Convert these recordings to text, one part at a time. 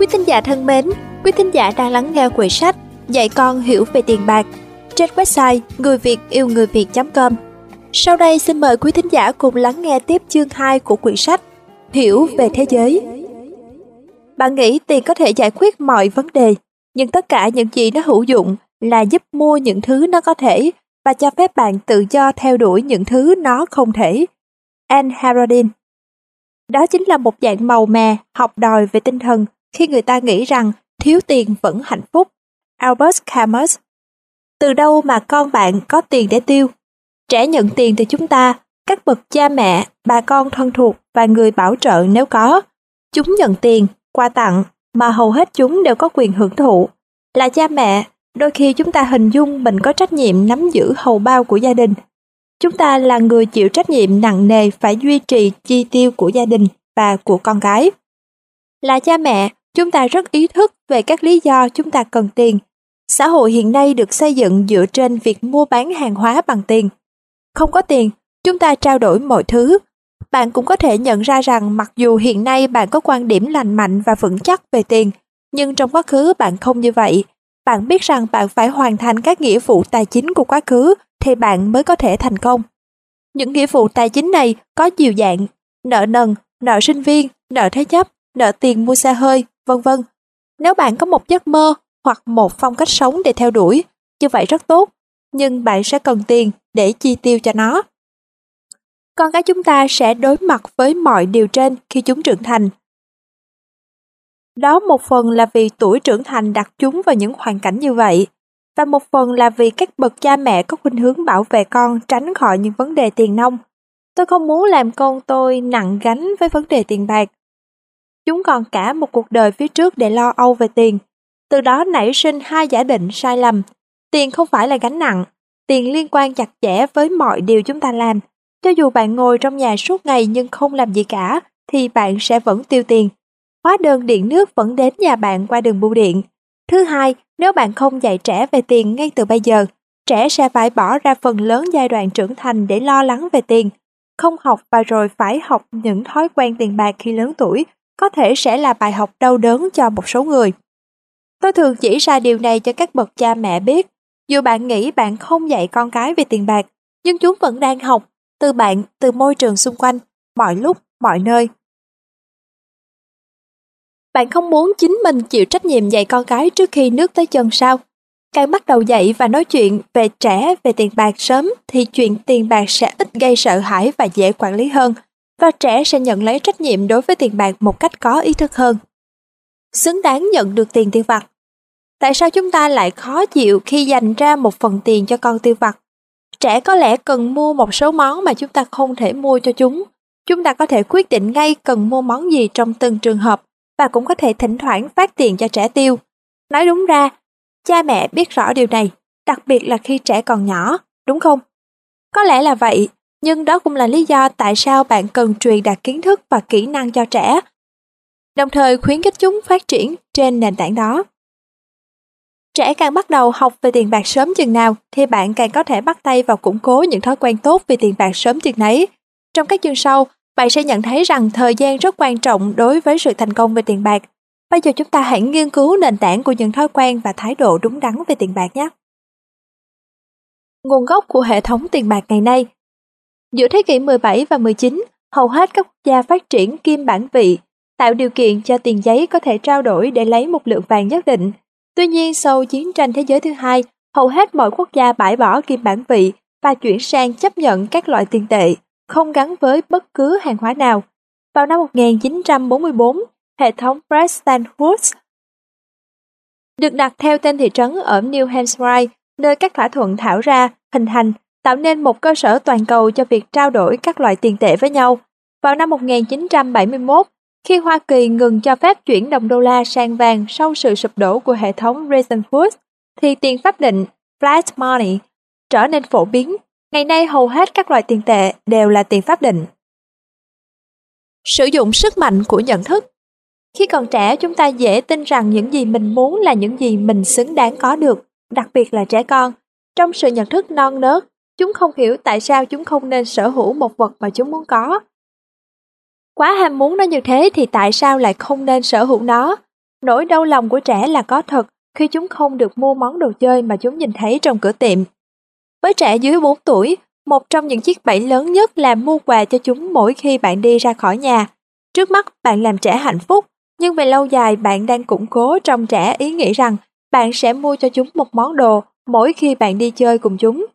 Quý thính giả thân mến, quý thính giả đang lắng nghe quyển sách Dạy con hiểu về tiền bạc trên website ngườiviệtiêu-người-việt.com. Sau đây xin mời quý thính giả cùng lắng nghe tiếp chương 2 của quyển sách Hiểu về thế giới. Bạn nghĩ tiền có thể giải quyết mọi vấn đề, nhưng tất cả những gì nó hữu dụng là giúp mua những thứ nó có thể và cho phép bạn tự do theo đuổi những thứ nó không thể. Anne Harodin. Đó chính là một dạng màu mè, học đòi về tinh thần khi người ta nghĩ rằng thiếu tiền vẫn hạnh phúc. Albert Camus. Từ đâu mà con bạn có tiền để tiêu? Trẻ nhận tiền từ chúng ta, các bậc cha mẹ, bà con thân thuộc và người bảo trợ nếu có. Chúng nhận tiền, quà tặng mà hầu hết chúng đều có quyền hưởng thụ. Là cha mẹ, đôi khi chúng ta hình dung mình có trách nhiệm nắm giữ hầu bao của gia đình. Chúng ta là người chịu trách nhiệm nặng nề phải duy trì chi tiêu của gia đình và của con cái. Là cha mẹ, chúng ta rất ý thức về các lý do chúng ta cần tiền. Xã hội hiện nay được xây dựng dựa trên việc mua bán hàng hóa bằng tiền. Không có tiền, chúng ta trao đổi mọi thứ. Bạn cũng có thể nhận ra rằng mặc dù hiện nay bạn có quan điểm lành mạnh và vững chắc về tiền, nhưng trong quá khứ bạn không như vậy. Bạn biết rằng bạn phải hoàn thành các nghĩa vụ tài chính của quá khứ thì bạn mới có thể thành công. Những nghĩa vụ tài chính này có nhiều dạng: nợ nần, nợ sinh viên, nợ thế chấp, nợ tiền mua xe hơi, vân vân. Nếu bạn có một giấc mơ hoặc một phong cách sống để theo đuổi, như vậy rất tốt, nhưng bạn sẽ cần tiền để chi tiêu cho nó. Con cái chúng ta sẽ đối mặt với mọi điều trên khi chúng trưởng thành. Đó một phần là vì tuổi trưởng thành đặt chúng vào những hoàn cảnh như vậy, và một phần là vì các bậc cha mẹ có khuynh hướng bảo vệ con tránh khỏi những vấn đề tiền nong. Tôi không muốn làm con tôi nặng gánh với vấn đề tiền bạc. Chúng còn cả một cuộc đời phía trước để lo âu về tiền. Từ đó nảy sinh hai giả định sai lầm. Tiền không phải là gánh nặng. Tiền liên quan chặt chẽ với mọi điều chúng ta làm. Cho dù bạn ngồi trong nhà suốt ngày nhưng không làm gì cả, thì bạn sẽ vẫn tiêu tiền. Hóa đơn điện nước vẫn đến nhà bạn qua đường bưu điện. Thứ hai, nếu bạn không dạy trẻ về tiền ngay từ bây giờ, trẻ sẽ phải bỏ ra phần lớn giai đoạn trưởng thành để lo lắng về tiền. Không học và rồi phải học những thói quen tiền bạc khi lớn tuổi có thể sẽ là bài học đau đớn cho một số người. Tôi thường chỉ ra điều này cho các bậc cha mẹ biết. Dù bạn nghĩ bạn không dạy con cái về tiền bạc, nhưng chúng vẫn đang học từ bạn, từ môi trường xung quanh, mọi lúc, mọi nơi. Bạn không muốn chính mình chịu trách nhiệm dạy con cái trước khi nước tới chân sao? Càng bắt đầu dạy và nói chuyện về trẻ về tiền bạc sớm thì chuyện tiền bạc sẽ ít gây sợ hãi và dễ quản lý hơn, và trẻ sẽ nhận lấy trách nhiệm đối với tiền bạc một cách có ý thức hơn. Xứng đáng nhận được tiền tiêu vặt. Tại sao chúng ta lại khó chịu khi dành ra một phần tiền cho con tiêu vặt? Trẻ có lẽ cần mua một số món mà chúng ta không thể mua cho chúng. Chúng ta có thể quyết định ngay cần mua món gì trong từng trường hợp và cũng có thể thỉnh thoảng phát tiền cho trẻ tiêu. Nói đúng ra, cha mẹ biết rõ điều này, đặc biệt là khi trẻ còn nhỏ, đúng không? Có lẽ là vậy, nhưng đó cũng là lý do tại sao bạn cần truyền đạt kiến thức và kỹ năng cho trẻ, đồng thời khuyến khích chúng phát triển trên nền tảng đó. Trẻ càng bắt đầu học về tiền bạc sớm chừng nào thì bạn càng có thể bắt tay vào củng cố những thói quen tốt về tiền bạc sớm chừng nấy. Trong các chương sau, bạn sẽ nhận thấy rằng thời gian rất quan trọng đối với sự thành công về tiền bạc. Bây giờ chúng ta hãy nghiên cứu nền tảng của những thói quen và thái độ đúng đắn về tiền bạc nhé. Nguồn gốc của hệ thống tiền bạc ngày nay. Giữa thế kỷ 17 và 19, hầu hết các quốc gia phát triển kim bản vị, tạo điều kiện cho tiền giấy có thể trao đổi để lấy một lượng vàng nhất định. Tuy nhiên, sau chiến tranh thế giới thứ hai, hầu hết mọi quốc gia bãi bỏ kim bản vị và chuyển sang chấp nhận các loại tiền tệ, không gắn với bất cứ hàng hóa nào. Vào năm 1944, hệ thống Bretton Woods được đặt theo tên thị trấn ở New Hampshire, nơi các thỏa thuận thảo ra, hình thành, tạo nên một cơ sở toàn cầu cho việc trao đổi các loại tiền tệ với nhau. Vào năm 1971, khi Hoa Kỳ ngừng cho phép chuyển đồng đô la sang vàng sau sự sụp đổ của hệ thống Bretton Woods, thì tiền pháp định flat money trở nên phổ biến. Ngày nay hầu hết các loại tiền tệ đều là tiền pháp định. Sử dụng sức mạnh của nhận thức. Khi còn trẻ, chúng ta dễ tin rằng những gì mình muốn là những gì mình xứng đáng có được, đặc biệt là trẻ con. Trong sự nhận thức non nớt, chúng không hiểu tại sao chúng không nên sở hữu một vật mà chúng muốn có. Quá ham muốn nó như thế thì tại sao lại không nên sở hữu nó? Nỗi đau lòng của trẻ là có thật khi chúng không được mua món đồ chơi mà chúng nhìn thấy trong cửa tiệm. Với trẻ dưới 4 tuổi, một trong những chiếc bẫy lớn nhất là mua quà cho chúng mỗi khi bạn đi ra khỏi nhà. Trước mắt bạn làm trẻ hạnh phúc, nhưng về lâu dài bạn đang củng cố trong trẻ ý nghĩ rằng bạn sẽ mua cho chúng một món đồ mỗi khi bạn đi chơi cùng chúng.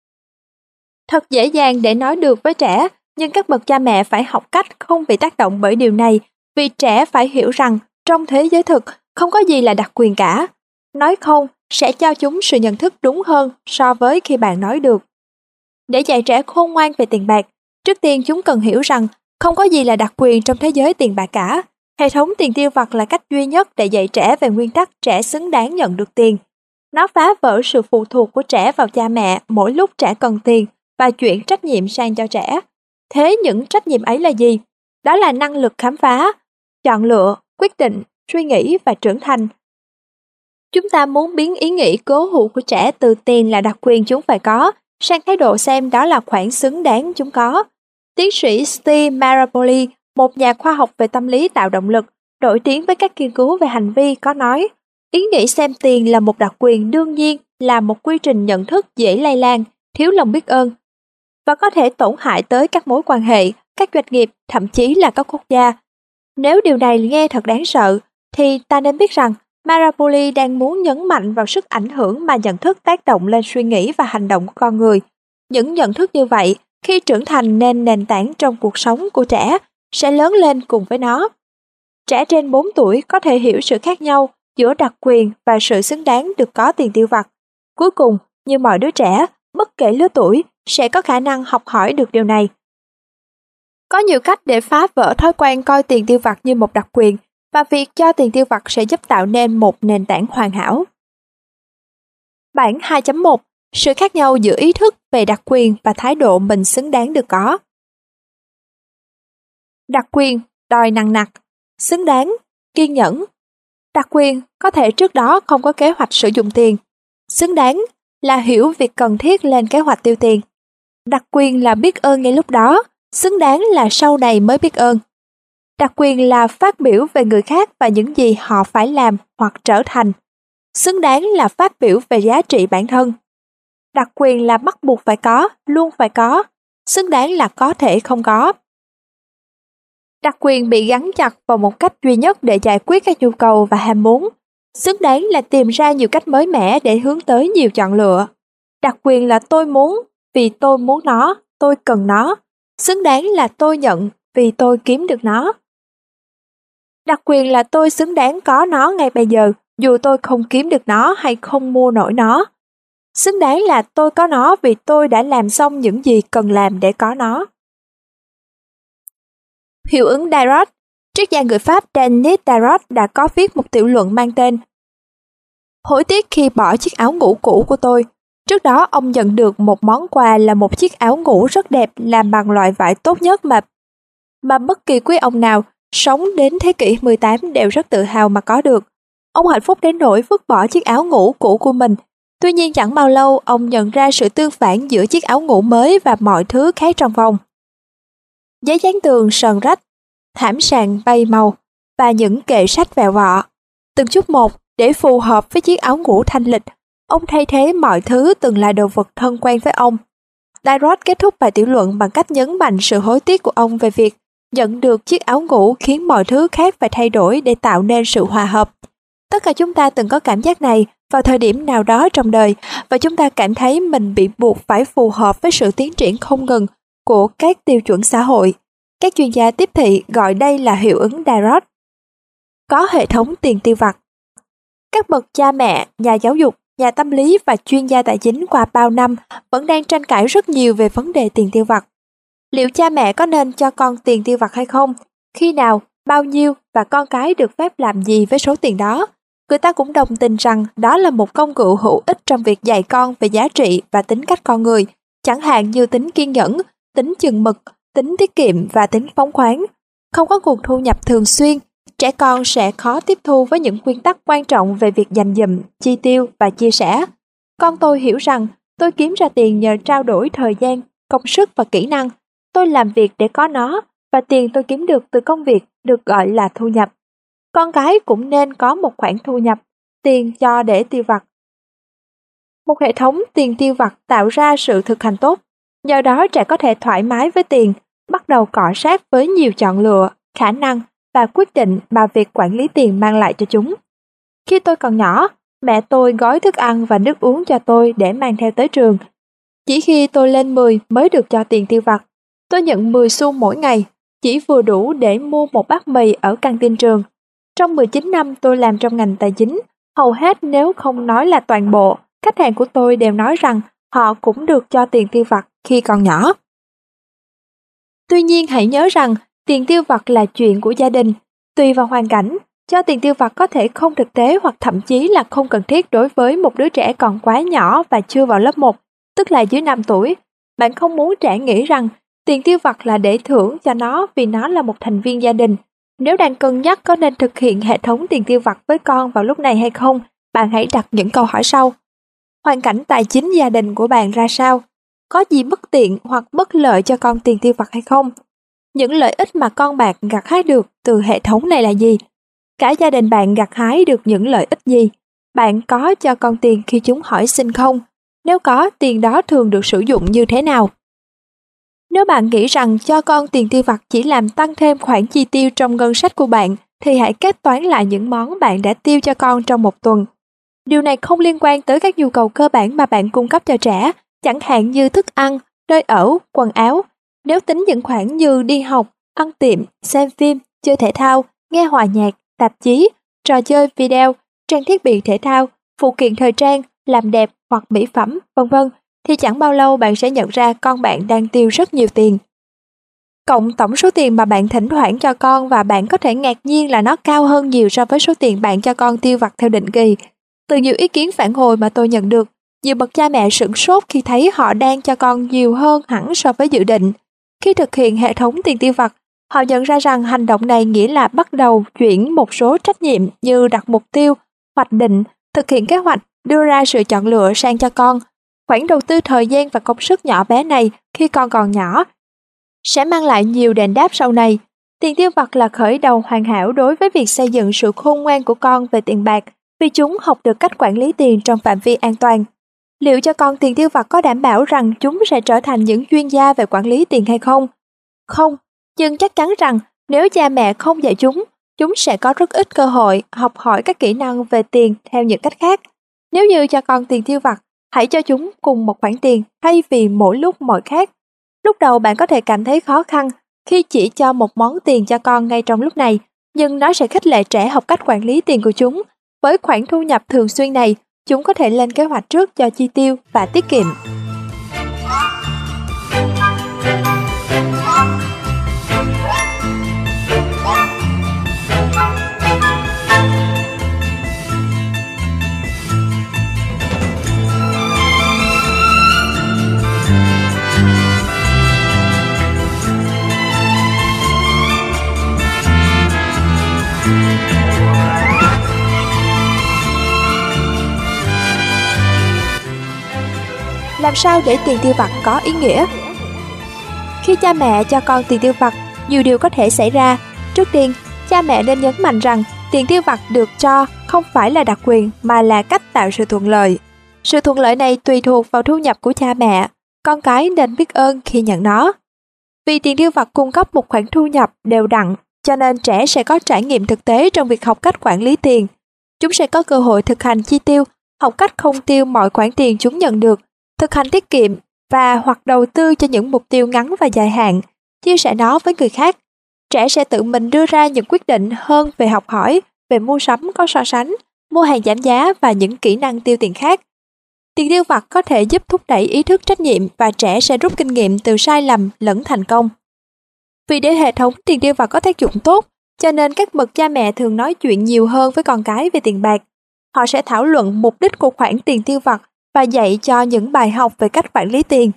Thật dễ dàng để nói được với trẻ, nhưng các bậc cha mẹ phải học cách không bị tác động bởi điều này, vì trẻ phải hiểu rằng trong thế giới thực không có gì là đặc quyền cả. Nói không sẽ cho chúng sự nhận thức đúng hơn so với khi bạn nói được. Để dạy trẻ khôn ngoan về tiền bạc, trước tiên chúng cần hiểu rằng không có gì là đặc quyền trong thế giới tiền bạc cả. Hệ thống tiền tiêu vặt là cách duy nhất để dạy trẻ về nguyên tắc trẻ xứng đáng nhận được tiền. Nó phá vỡ sự phụ thuộc của trẻ vào cha mẹ mỗi lúc trẻ cần tiền và chuyển trách nhiệm sang cho trẻ. Thế những trách nhiệm ấy là gì? Đó là năng lực khám phá, chọn lựa, quyết định, suy nghĩ và trưởng thành. Chúng ta muốn biến ý nghĩ cố hữu của trẻ từ tiền là đặc quyền chúng phải có, sang thái độ xem đó là khoản xứng đáng chúng có. Tiến sĩ Steve Maraboli, một nhà khoa học về tâm lý tạo động lực, nổi tiếng với các nghiên cứu về hành vi, có nói, ý nghĩ xem tiền là một đặc quyền đương nhiên là một quy trình nhận thức dễ lây lan, thiếu lòng biết ơn, và có thể tổn hại tới các mối quan hệ, các doanh nghiệp, thậm chí là các quốc gia. Nếu điều này nghe thật đáng sợ, thì ta nên biết rằng Maraboli đang muốn nhấn mạnh vào sức ảnh hưởng mà nhận thức tác động lên suy nghĩ và hành động của con người. Những nhận thức như vậy, khi trưởng thành nên nền tảng trong cuộc sống của trẻ, sẽ lớn lên cùng với nó. Trẻ trên 4 tuổi có thể hiểu sự khác nhau giữa đặc quyền và sự xứng đáng được có tiền tiêu vặt. Cuối cùng, như mọi đứa trẻ, bất kể lứa tuổi, sẽ có khả năng học hỏi được điều này. Có nhiều cách để phá vỡ thói quen coi tiền tiêu vặt như một đặc quyền, và việc cho tiền tiêu vặt sẽ giúp tạo nên một nền tảng hoàn hảo. Bản 2.1. Sự khác nhau giữa ý thức về đặc quyền và thái độ mình xứng đáng được có. Đặc quyền, đòi nặng nặc, xứng đáng, kiên nhẫn. Đặc quyền có thể trước đó không có kế hoạch sử dụng tiền. Xứng đáng là hiểu việc cần thiết lên kế hoạch tiêu tiền. Đặc quyền là biết ơn ngay lúc đó, xứng đáng là sau này mới biết ơn. Đặc quyền là phát biểu về người khác và những gì họ phải làm hoặc trở thành. Xứng đáng là phát biểu về giá trị bản thân. Đặc quyền là bắt buộc phải có, luôn phải có. Xứng đáng là có thể không có. Đặc quyền bị gắn chặt vào một cách duy nhất để giải quyết các nhu cầu và ham muốn. Xứng đáng là tìm ra nhiều cách mới mẻ để hướng tới nhiều chọn lựa. Đặc quyền là tôi muốn, vì tôi muốn nó, tôi cần nó. Xứng đáng là tôi nhận, vì tôi kiếm được nó. Đặc quyền là tôi xứng đáng có nó ngay bây giờ, dù tôi không kiếm được nó hay không mua nổi nó. Xứng đáng là tôi có nó vì tôi đã làm xong những gì cần làm để có nó. Hiệu ứng Darroch. Triết gia người Pháp Denis Darroch đã có viết một tiểu luận mang tên Hối tiếc khi bỏ chiếc áo ngủ cũ của tôi. Trước đó ông nhận được một món quà là một chiếc áo ngủ rất đẹp làm bằng loại vải tốt nhất mà bất kỳ quý ông nào sống đến thế kỷ 18 đều rất tự hào mà có được. Ông hạnh phúc đến nỗi vứt bỏ chiếc áo ngủ cũ của mình. Tuy nhiên chẳng bao lâu ông nhận ra sự tương phản giữa chiếc áo ngủ mới và mọi thứ khác trong phòng. Giấy dán tường sờn rách, thảm sàn bay màu và những kệ sách vẹo vọ. Từng chút một, để phù hợp với chiếc áo ngủ thanh lịch, ông thay thế mọi thứ từng là đồ vật thân quen với ông. Darroch kết thúc bài tiểu luận bằng cách nhấn mạnh sự hối tiếc của ông về việc nhận được chiếc áo ngủ khiến mọi thứ khác phải thay đổi để tạo nên sự hòa hợp. Tất cả chúng ta từng có cảm giác này vào thời điểm nào đó trong đời, và chúng ta cảm thấy mình bị buộc phải phù hợp với sự tiến triển không ngừng của các tiêu chuẩn xã hội. Các chuyên gia tiếp thị gọi đây là hiệu ứng Darroch. Có hệ thống tiền tiêu vặt. Các bậc cha mẹ, nhà giáo dục, nhà tâm lý và chuyên gia tài chính qua bao năm vẫn đang tranh cãi rất nhiều về vấn đề tiền tiêu vặt. Liệu cha mẹ có nên cho con tiền tiêu vặt hay không? Khi nào, bao nhiêu và con cái được phép làm gì với số tiền đó? Người ta cũng đồng tình rằng đó là một công cụ hữu ích trong việc dạy con về giá trị và tính cách con người, chẳng hạn như tính kiên nhẫn, tính chừng mực, tính tiết kiệm và tính phóng khoáng. Không có nguồn thu nhập thường xuyên, trẻ con sẽ khó tiếp thu với những nguyên tắc quan trọng về việc dành dụm, chi tiêu và chia sẻ. Con tôi hiểu rằng tôi kiếm ra tiền nhờ trao đổi thời gian, công sức và kỹ năng. Tôi làm việc để có nó, và tiền tôi kiếm được từ công việc được gọi là thu nhập. Con cái cũng nên có một khoản thu nhập, tiền cho để tiêu vặt. Một hệ thống tiền tiêu vặt tạo ra sự thực hành tốt. Nhờ đó trẻ có thể thoải mái với tiền, bắt đầu cọ sát với nhiều chọn lựa, khả năng và quyết định mà việc quản lý tiền mang lại cho chúng. Khi tôi còn nhỏ, mẹ tôi gói thức ăn và nước uống cho tôi để mang theo tới trường. Chỉ khi tôi lên 10 mới được cho tiền tiêu vặt. Tôi nhận 10 xu mỗi ngày, chỉ vừa đủ để mua một bát mì ở căng tin trường. Trong 19 năm tôi làm trong ngành tài chính, hầu hết nếu không nói là toàn bộ, khách hàng của tôi đều nói rằng họ cũng được cho tiền tiêu vặt khi còn nhỏ. Tuy nhiên hãy nhớ rằng tiền tiêu vặt là chuyện của gia đình. Tùy vào hoàn cảnh, cho tiền tiêu vặt có thể không thực tế hoặc thậm chí là không cần thiết đối với một đứa trẻ còn quá nhỏ và chưa vào lớp 1, tức là dưới 5 tuổi. Bạn không muốn trẻ nghĩ rằng tiền tiêu vặt là để thưởng cho nó vì nó là một thành viên gia đình. Nếu đang cân nhắc có nên thực hiện hệ thống tiền tiêu vặt với con vào lúc này hay không, bạn hãy đặt những câu hỏi sau. Hoàn cảnh tài chính gia đình của bạn ra sao? Có gì bất tiện hoặc bất lợi cho con tiền tiêu vặt hay không? Những lợi ích mà con bạn gặt hái được từ hệ thống này là gì? Cả gia đình bạn gặt hái được những lợi ích gì? Bạn có cho con tiền khi chúng hỏi xin không? Nếu có, tiền đó thường được sử dụng như thế nào? Nếu bạn nghĩ rằng cho con tiền tiêu vặt chỉ làm tăng thêm khoản chi tiêu trong ngân sách của bạn, thì hãy kết toán lại những món bạn đã tiêu cho con trong một tuần. Điều này không liên quan tới các nhu cầu cơ bản mà bạn cung cấp cho trẻ, chẳng hạn như thức ăn, nơi ở, quần áo. Nếu tính những khoản như đi học, ăn tiệm, xem phim, chơi thể thao, nghe hòa nhạc, tạp chí, trò chơi video, trang thiết bị thể thao, phụ kiện thời trang, làm đẹp hoặc mỹ phẩm, v.v. thì chẳng bao lâu bạn sẽ nhận ra con bạn đang tiêu rất nhiều tiền. Cộng tổng số tiền mà bạn thỉnh thoảng cho con và bạn có thể ngạc nhiên là nó cao hơn nhiều so với số tiền bạn cho con tiêu vặt theo định kỳ. Từ nhiều ý kiến phản hồi mà tôi nhận được, nhiều bậc cha mẹ sửng sốt khi thấy họ đang cho con nhiều hơn hẳn so với dự định. Khi thực hiện hệ thống tiền tiêu vặt, họ nhận ra rằng hành động này nghĩa là bắt đầu chuyển một số trách nhiệm như đặt mục tiêu, hoạch định, thực hiện kế hoạch, đưa ra sự chọn lựa sang cho con. Khoản đầu tư thời gian và công sức nhỏ bé này khi con còn nhỏ sẽ mang lại nhiều đền đáp sau này. Tiền tiêu vặt là khởi đầu hoàn hảo đối với việc xây dựng sự khôn ngoan của con về tiền bạc, vì chúng học được cách quản lý tiền trong phạm vi an toàn. Liệu cho con tiền tiêu vặt có đảm bảo rằng chúng sẽ trở thành những chuyên gia về quản lý tiền hay không? Không, nhưng chắc chắn rằng nếu cha mẹ không dạy chúng sẽ có rất ít cơ hội học hỏi các kỹ năng về tiền theo những cách khác. Nếu như cho con tiền tiêu vặt, hãy cho chúng cùng một khoản tiền thay vì mỗi lúc mỗi khác. Lúc đầu bạn có thể cảm thấy khó khăn khi chỉ cho một món tiền cho con ngay trong lúc này, nhưng nó sẽ khích lệ trẻ học cách quản lý tiền của chúng. Với khoản thu nhập thường xuyên này, chúng có thể lên kế hoạch trước cho chi tiêu và tiết kiệm. Làm sao để tiền tiêu vặt có ý nghĩa? Khi cha mẹ cho con tiền tiêu vặt, nhiều điều có thể xảy ra. Trước tiên, cha mẹ nên nhấn mạnh rằng tiền tiêu vặt được cho không phải là đặc quyền mà là cách tạo sự thuận lợi. Sự thuận lợi này tùy thuộc vào thu nhập của cha mẹ. Con cái nên biết ơn khi nhận nó. Vì tiền tiêu vặt cung cấp một khoản thu nhập đều đặn, cho nên trẻ sẽ có trải nghiệm thực tế trong việc học cách quản lý tiền. Chúng sẽ có cơ hội thực hành chi tiêu, học cách không tiêu mọi khoản tiền chúng nhận được, thực hành tiết kiệm và hoặc đầu tư cho những mục tiêu ngắn và dài hạn, chia sẻ nó với người khác. Trẻ sẽ tự mình đưa ra những quyết định hơn về học hỏi, về mua sắm có so sánh, mua hàng giảm giá và những kỹ năng tiêu tiền khác. Tiền tiêu vặt có thể giúp thúc đẩy ý thức trách nhiệm và trẻ sẽ rút kinh nghiệm từ sai lầm lẫn thành công. Vì để hệ thống tiền tiêu vặt có tác dụng tốt, cho nên các bậc cha mẹ thường nói chuyện nhiều hơn với con cái về tiền bạc. Họ sẽ thảo luận mục đích của khoản tiền tiêu vặt và dạy cho những bài học về cách quản lý tiền.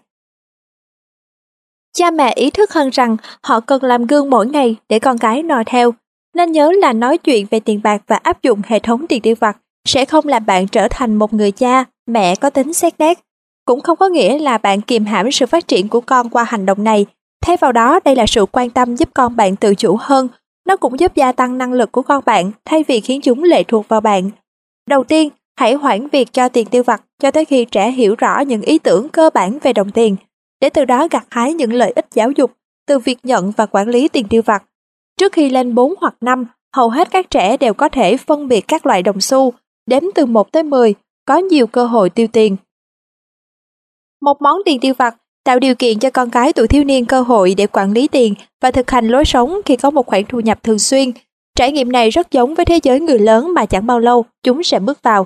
Cha mẹ ý thức hơn rằng họ cần làm gương mỗi ngày để con cái noi theo. Nên nhớ là nói chuyện về tiền bạc và áp dụng hệ thống tiền tiêu vặt sẽ không làm bạn trở thành một người cha, mẹ có tính xét nét. Cũng không có nghĩa là bạn kiềm hãm sự phát triển của con qua hành động này. Thay vào đó, đây là sự quan tâm giúp con bạn tự chủ hơn, Nó cũng giúp gia tăng năng lực của con bạn thay vì khiến chúng lệ thuộc vào bạn. Đầu tiên, hãy hoãn việc cho tiền tiêu vặt cho tới khi trẻ hiểu rõ những ý tưởng cơ bản về đồng tiền, để từ đó gặt hái những lợi ích giáo dục từ việc nhận và quản lý tiền tiêu vặt. Trước khi lên 4 hoặc 5, hầu hết các trẻ đều có thể phân biệt các loại đồng xu, đếm từ 1 tới 10, có nhiều cơ hội tiêu tiền. Một món tiền tiêu vặt tạo điều kiện cho con cái tuổi thiếu niên cơ hội để quản lý tiền và thực hành lối sống khi có một khoản thu nhập thường xuyên. Trải nghiệm này rất giống với thế giới người lớn mà chẳng bao lâu chúng sẽ bước vào.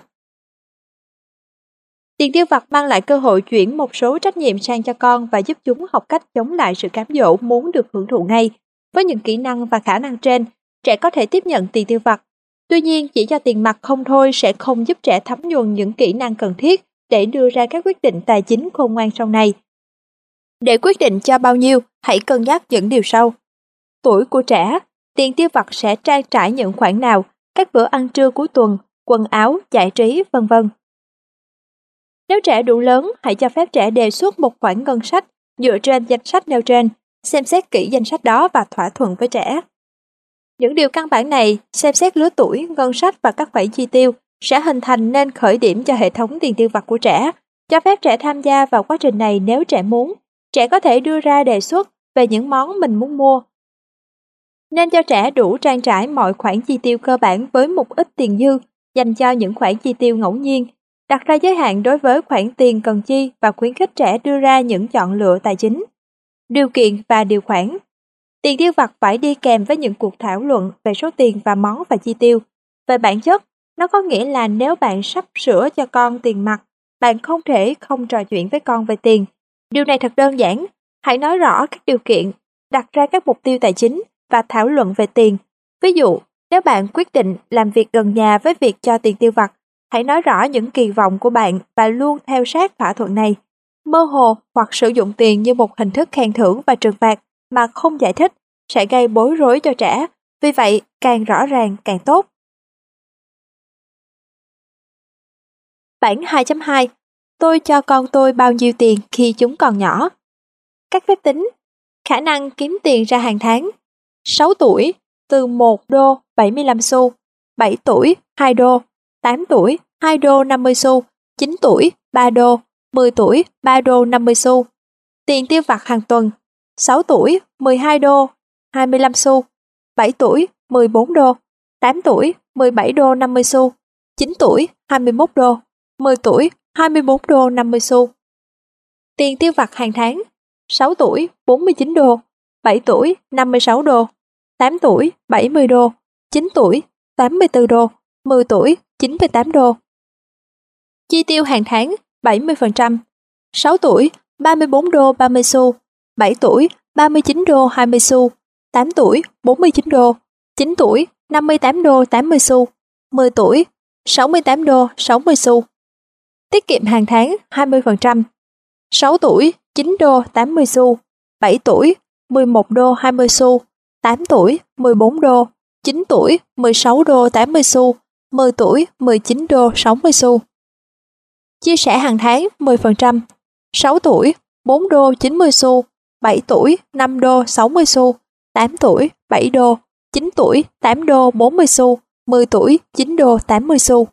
Tiền tiêu vặt mang lại cơ hội chuyển một số trách nhiệm sang cho con và giúp chúng học cách chống lại sự cám dỗ muốn được hưởng thụ ngay. Với những kỹ năng và khả năng trên, trẻ có thể tiếp nhận tiền tiêu vặt. Tuy nhiên, chỉ cho tiền mặt không thôi sẽ không giúp trẻ thấm nhuần những kỹ năng cần thiết để đưa ra các quyết định tài chính khôn ngoan sau này. Để quyết định cho bao nhiêu, hãy cân nhắc những điều sau. Tuổi của trẻ, tiền tiêu vặt sẽ trang trải những khoản nào, các bữa ăn trưa cuối tuần, quần áo, giải trí, v.v. Nếu trẻ đủ lớn, hãy cho phép trẻ đề xuất một khoản ngân sách dựa trên danh sách nêu trên, xem xét kỹ danh sách đó và thỏa thuận với trẻ. Những điều căn bản này, xem xét lứa tuổi, ngân sách và các khoản chi tiêu, sẽ hình thành nên khởi điểm cho hệ thống tiền tiêu vặt của trẻ. Cho phép trẻ tham gia vào quá trình này nếu trẻ muốn. Trẻ có thể đưa ra đề xuất về những món mình muốn mua. Nên cho trẻ đủ trang trải mọi khoản chi tiêu cơ bản với một ít tiền dư dành cho những khoản chi tiêu ngẫu nhiên. Đặt ra giới hạn đối với khoản tiền cần chi và khuyến khích trẻ đưa ra những chọn lựa tài chính. Điều kiện và điều khoản. Tiền tiêu vặt phải đi kèm với những cuộc thảo luận về số tiền và món phải chi tiêu. Về bản chất, nó có nghĩa là nếu bạn sắp sửa cho con tiền mặt, bạn không thể không trò chuyện với con về tiền. Điều này thật đơn giản. Hãy nói rõ các điều kiện, đặt ra các mục tiêu tài chính và thảo luận về tiền. Ví dụ, nếu bạn quyết định làm việc gần nhà với việc cho tiền tiêu vặt, hãy nói rõ những kỳ vọng của bạn và luôn theo sát thỏa thuận này. Mơ hồ hoặc sử dụng tiền như một hình thức khen thưởng và trừng phạt mà không giải thích sẽ gây bối rối cho trẻ. Vì vậy, càng rõ ràng càng tốt. Bản 2.2. Tôi cho con tôi bao nhiêu tiền khi chúng còn nhỏ? Các phép tính. Khả năng kiếm tiền ra hàng tháng. 6 tuổi, từ 1 đô 75 xu. 7 tuổi, 2 đô. 8 tuổi, 2 đô 50 xu. 9 tuổi, 3 đô. 10 tuổi, 3 đô 50 xu. Tiền tiêu vặt hàng tuần. 6 tuổi, 12 đô 25 xu. 7 tuổi, 14 đô. 8 tuổi, 17 đô 50 xu. 9 tuổi, 21 đô. 10 tuổi, 24 đô 50 xu. Tiền tiêu vặt hàng tháng. 6 tuổi, 49 đô. 7 tuổi, 56 đô. 8 tuổi, 70 đô. 9 tuổi, 84 đô. 10 tuổi, 98 đô. Chi tiêu hàng tháng, 70%. 6 tuổi, 34 đô 30 xu. 7 tuổi, 39 đô 20 xu. 8 tuổi, 49 đô. 9 tuổi, 58 đô 80 xu. 10 tuổi, 68 đô 60 xu. Tiết kiệm hàng tháng 20%. 6 tuổi, 9 đô 80 xu. 7 tuổi, 11 đô 20 xu. 8 tuổi, 14 đô. 9 tuổi, 16 đô 80 xu. 10 tuổi, 19 đô 60 xu. Chia sẻ hàng tháng 10%. 6 tuổi, 4 đô 90 xu. 7 tuổi, 5 đô 60 xu. 8 tuổi, 7 đô. 9 tuổi, 8 đô 40 xu. 10 tuổi, 9 đô 80 xu.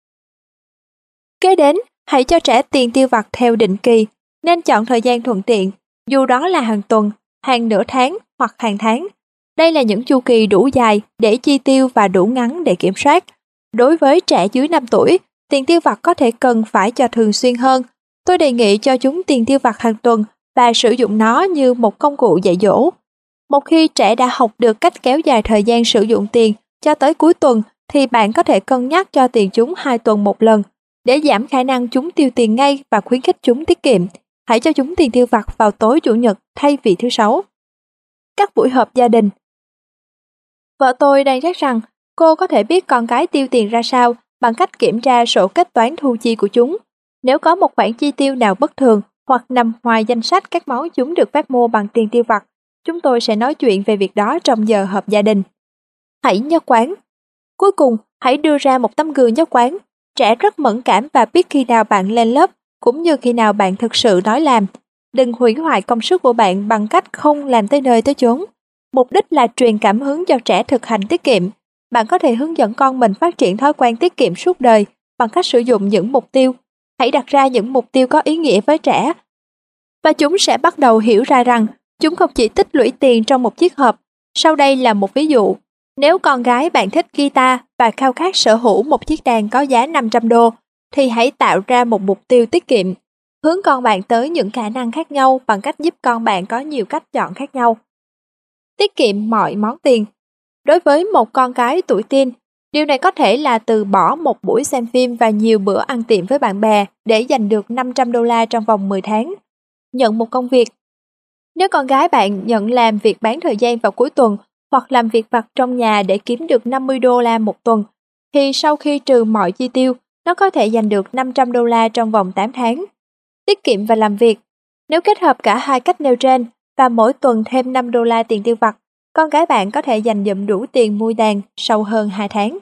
Kế đến, hãy cho trẻ tiền tiêu vặt theo định kỳ, nên chọn thời gian thuận tiện, dù đó là hàng tuần, hàng nửa tháng hoặc hàng tháng. Đây là những chu kỳ đủ dài để chi tiêu và đủ ngắn để kiểm soát. Đối với trẻ dưới 5 tuổi, tiền tiêu vặt có thể cần phải cho thường xuyên hơn. Tôi đề nghị cho chúng tiền tiêu vặt hàng tuần và sử dụng nó như một công cụ dạy dỗ. Một khi trẻ đã học được cách kéo dài thời gian sử dụng tiền cho tới cuối tuần, thì bạn có thể cân nhắc cho tiền chúng 2 tuần một lần. Để giảm khả năng chúng tiêu tiền ngay và khuyến khích chúng tiết kiệm, hãy cho chúng tiền tiêu vặt vào tối Chủ nhật thay vì thứ Sáu. Các buổi họp gia đình. Vợ tôi đang chắc rằng cô có thể biết con cái tiêu tiền ra sao bằng cách kiểm tra sổ kết toán thu chi của chúng. Nếu có một khoản chi tiêu nào bất thường hoặc nằm ngoài danh sách các món chúng được phép mua bằng tiền tiêu vặt, chúng tôi sẽ nói chuyện về việc đó trong giờ họp gia đình. Hãy nhất quán. Cuối cùng, hãy đưa ra một tấm gương nhất quán. Trẻ rất mẫn cảm và biết khi nào bạn lên lớp, cũng như khi nào bạn thực sự nói làm. Đừng hủy hoại công sức của bạn bằng cách không làm tới nơi tới chốn. mục đích là truyền cảm hứng cho trẻ thực hành tiết kiệm. Bạn có thể hướng dẫn con mình phát triển thói quen tiết kiệm suốt đời bằng cách sử dụng những mục tiêu. Hãy đặt ra những mục tiêu có ý nghĩa với trẻ, và chúng sẽ bắt đầu hiểu ra rằng chúng không chỉ tích lũy tiền trong một chiếc hộp. Sau đây là một ví dụ. Nếu con gái bạn thích guitar và khao khát sở hữu một chiếc đàn có giá 500 đô, thì hãy tạo ra một mục tiêu tiết kiệm. Hướng con bạn tới những khả năng khác nhau bằng cách giúp con bạn có nhiều cách chọn khác nhau. Tiết kiệm mọi món tiền. Đối với một con cái tuổi teen, điều này có thể là từ bỏ một buổi xem phim và nhiều bữa ăn tiệm với bạn bè để giành được 500 đô la trong vòng 10 tháng. Nhận một công việc. Nếu con gái bạn nhận làm việc bán thời gian vào cuối tuần hoặc làm việc vặt trong nhà để kiếm được 50 đô la một tuần, thì sau khi trừ mọi chi tiêu, nó có thể giành được 500 đô la trong vòng 8 tháng. Tiết kiệm và làm việc. Nếu kết hợp cả hai cách nêu trên và mỗi tuần thêm 5 đô la tiền tiêu vặt, con gái bạn có thể dành dụm đủ tiền mua đàn sau hơn 2 tháng.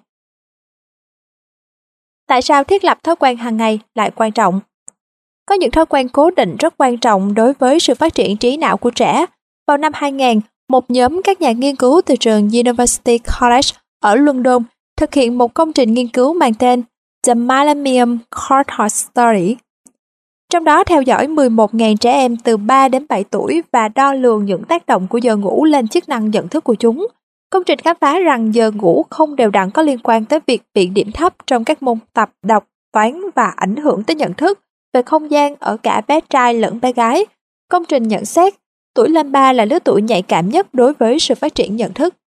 Tại sao thiết lập thói quen hàng ngày lại quan trọng? Có những thói quen cố định rất quan trọng đối với sự phát triển trí não của trẻ. Vào năm 2000, một nhóm các nhà nghiên cứu từ trường University College ở London thực hiện một công trình nghiên cứu mang tên The Millennium Cohort Study. Trong đó theo dõi 11.000 trẻ em từ 3 đến 7 tuổi và đo lường những tác động của giờ ngủ lên chức năng nhận thức của chúng. Công trình khám phá rằng giờ ngủ không đều đặn có liên quan tới việc bị điểm thấp trong các môn tập, đọc, toán và ảnh hưởng tới nhận thức về không gian ở cả bé trai lẫn bé gái. Công trình nhận xét, tuổi lên 3 là lứa tuổi nhạy cảm nhất đối với sự phát triển nhận thức.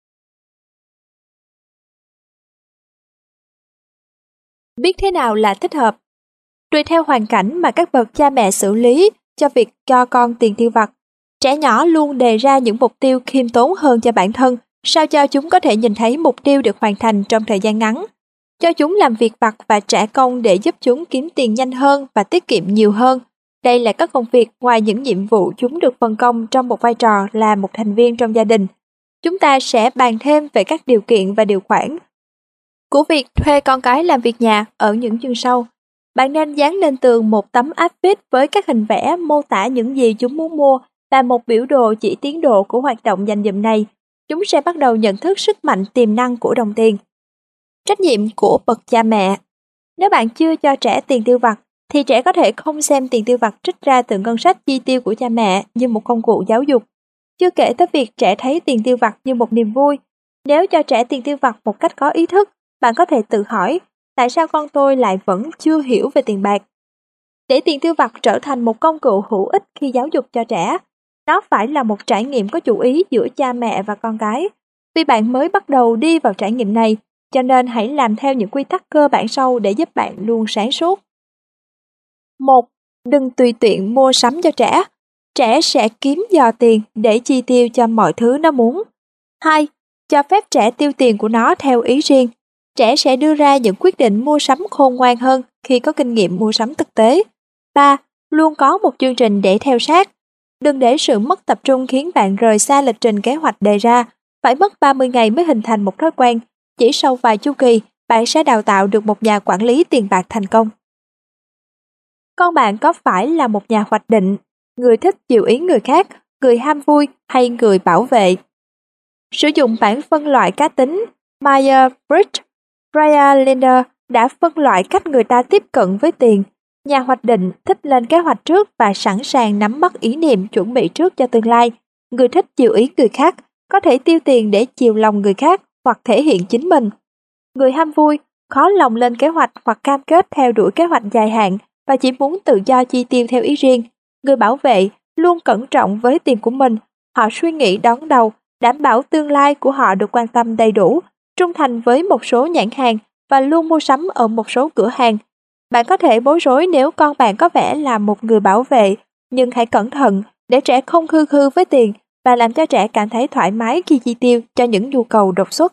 Biết thế nào là thích hợp? Tùy theo hoàn cảnh mà các bậc cha mẹ xử lý cho việc cho con tiền tiêu vặt. Trẻ nhỏ luôn đề ra những mục tiêu khiêm tốn hơn cho bản thân, sao cho chúng có thể nhìn thấy mục tiêu được hoàn thành trong thời gian ngắn. Cho chúng làm việc vặt và trả công để giúp chúng kiếm tiền nhanh hơn và tiết kiệm nhiều hơn. Đây là các công việc ngoài những nhiệm vụ chúng được phân công trong một vai trò là một thành viên trong gia đình. Chúng ta sẽ bàn thêm về các điều kiện và điều khoản của việc thuê con cái làm việc nhà ở những chương sau. Bạn nên dán lên tường một tấm áp phích với các hình vẽ mô tả những gì chúng muốn mua và một biểu đồ chỉ tiến độ của hoạt động dành dụm này. Chúng sẽ bắt đầu nhận thức sức mạnh tiềm năng của đồng tiền. Trách nhiệm của bậc cha mẹ. Nếu bạn chưa cho trẻ tiền tiêu vặt, thì trẻ có thể không xem tiền tiêu vặt trích ra từ ngân sách chi tiêu của cha mẹ như một công cụ giáo dục. Chưa kể tới việc trẻ thấy tiền tiêu vặt như một niềm vui. Nếu cho trẻ tiền tiêu vặt một cách có ý thức, bạn có thể tự hỏi, tại sao con tôi lại vẫn chưa hiểu về tiền bạc? Để tiền tiêu vặt trở thành một công cụ hữu ích khi giáo dục cho trẻ, nó phải là một trải nghiệm có chủ ý giữa cha mẹ và con cái. Vì bạn mới bắt đầu đi vào trải nghiệm này, cho nên hãy làm theo những quy tắc cơ bản sau để giúp bạn luôn sáng suốt. 1. Đừng tùy tiện mua sắm cho trẻ. Trẻ sẽ kiếm dò tiền để chi tiêu cho mọi thứ nó muốn. 2. Cho phép trẻ tiêu tiền của nó theo ý riêng. Trẻ sẽ đưa ra những quyết định mua sắm khôn ngoan hơn khi có kinh nghiệm mua sắm thực tế. 3. Luôn có một chương trình để theo sát. Đừng để sự mất tập trung khiến bạn rời xa lịch trình kế hoạch đề ra. Phải mất 30 ngày mới hình thành một thói quen. Chỉ sau vài chu kỳ, bạn sẽ đào tạo được một nhà quản lý tiền bạc thành công. Con bạn có phải là một nhà hoạch định, người thích chiều ý người khác, người ham vui hay người bảo vệ? Sử dụng bảng phân loại cá tính Myers-Briggs, Brian Linder đã phân loại cách người ta tiếp cận với tiền. Nhà hoạch định thích lên kế hoạch trước và sẵn sàng nắm bắt ý niệm chuẩn bị trước cho tương lai. Người thích chiều ý người khác, có thể tiêu tiền để chiều lòng người khác hoặc thể hiện chính mình. Người ham vui, khó lòng lên kế hoạch hoặc cam kết theo đuổi kế hoạch dài hạn và chỉ muốn tự do chi tiêu theo ý riêng. Người bảo vệ luôn cẩn trọng với tiền của mình, họ suy nghĩ đón đầu, đảm bảo tương lai của họ được quan tâm đầy đủ, trung thành với một số nhãn hàng và luôn mua sắm ở một số cửa hàng. Bạn có thể bối rối nếu con bạn có vẻ là một người bảo vệ, nhưng hãy cẩn thận để trẻ không khư khư với tiền và làm cho trẻ cảm thấy thoải mái khi chi tiêu cho những nhu cầu đột xuất.